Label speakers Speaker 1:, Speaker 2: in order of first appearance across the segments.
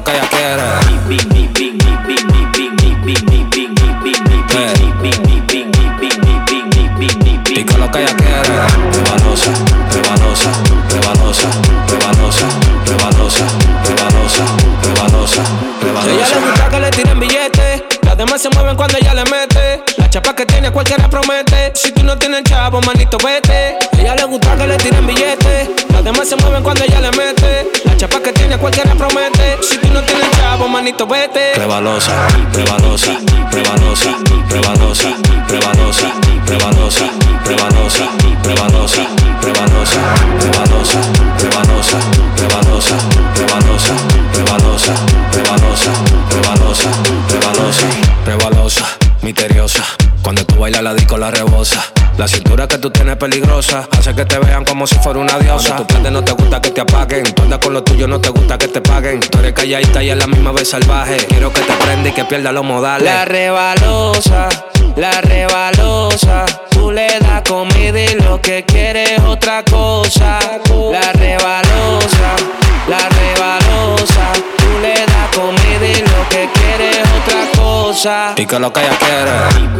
Speaker 1: que ella quiere. Pica lo que ella quiere. Rebalosa, rebalosa, rebalosa, rebalosa, rebalosa, rebalosa, rebalosa, rebalosa.
Speaker 2: Ella le gusta que le tiren billetes. Las demás se mueven cuando ella le mete. La chapa que tiene cualquiera promete. Si tú no tienes chavo, manito, vete. Ella le gusta que le tiren billetes. Las demás se mueven cuando ella le mete. La chapa que tiene cualquiera promete. Si tú no tienes chavo, manito, vete.
Speaker 1: Rebalosa, rebalosa, rebalosa, rebalosa, rebalosa, rebalosa, rebalosa, rebalosa, rebalosa, rebalosa, rebalosa, rebalosa, rebalosa, rebalosa, rebalosa, rebalosa, rebalosa, rebalosa, misteriosa. Cuando tú bailas la disco la rebosa. La cintura que tú tienes peligrosa hace que te vean como si fuera una diosa. Cuando tú prendes no te gusta que te apaguen. Tú andas con lo tuyo, no te gusta que te paguen. Tú eres calladita y a la misma vez salvaje. Quiero que te prenda y que pierda los modales.
Speaker 2: La rebalosa, la rebalosa. Tú le das comida y lo que quieres es otra cosa. La rebalosa, la rebalosa. Tú le das comida y lo que quieres es otra cosa.
Speaker 1: Pica lo que ella quiere.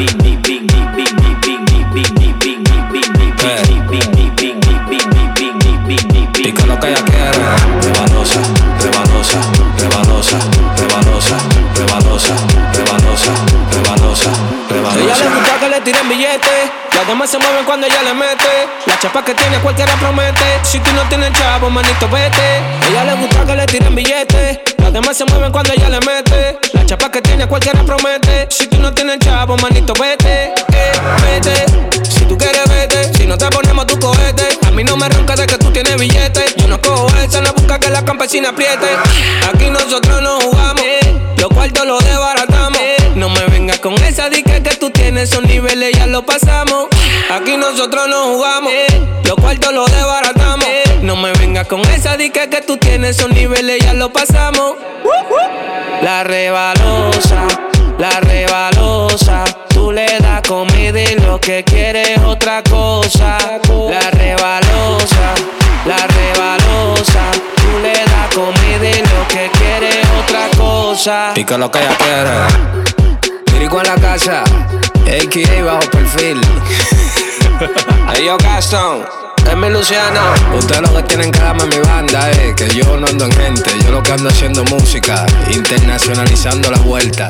Speaker 1: Pica lo que ella quiere. Rebalosa, rebalosa, rebalosa, rebalosa, rebalosa, rebalosa, rebalosa, rebalosa.
Speaker 2: Ella le gusta que le tiren billetes. Las demás se mueven cuando ella le mete. La chapa que tiene cualquiera promete. Si tú no tienes chavo, manito, vete. Ella le gusta que le tiren billetes. Las demás se mueven cuando ella le mete. La chapa que tiene cualquiera promete. Si tú no tienes chavo, manito, vete. Vete. Si tú quieres, vete. Si no te ponemos tu cohete. A mí no me ronca de que tú tienes billetes. Yo no cojo esa, no busca que la campesina apriete. Aquí nosotros no jugamos. Los cuartos los desbaratamos. No me vengas con esa dique que tú tienes. Esos niveles ya los pasamos. Aquí nosotros no jugamos. Los cuartos los desbaratamos. No me vengas con esa dique que tú tienes. Esos niveles ya los pasamos. La rebalosa, la rebalosa. Tú le das comida y lo que quieres es otra cosa. La rebalosa, la rebalosa. Tú le das comida y lo que quieres es otra cosa.
Speaker 1: Pica lo que ella quiere.
Speaker 2: Mirico en la casa, a.k.a. bajo perfil. Hey yo Gaston, es mi Luciano.
Speaker 1: Ustedes lo que tienen que darme mi banda es que yo no ando en gente. Yo lo que ando haciendo música, internacionalizando la vuelta.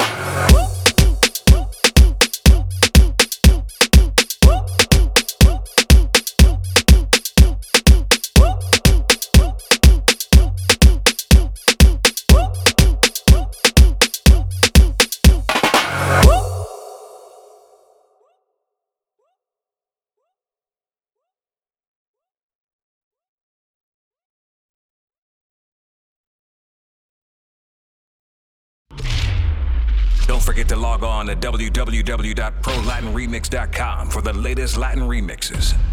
Speaker 3: Don't forget to log on to www.prolatinremix.com for the latest Latin remixes.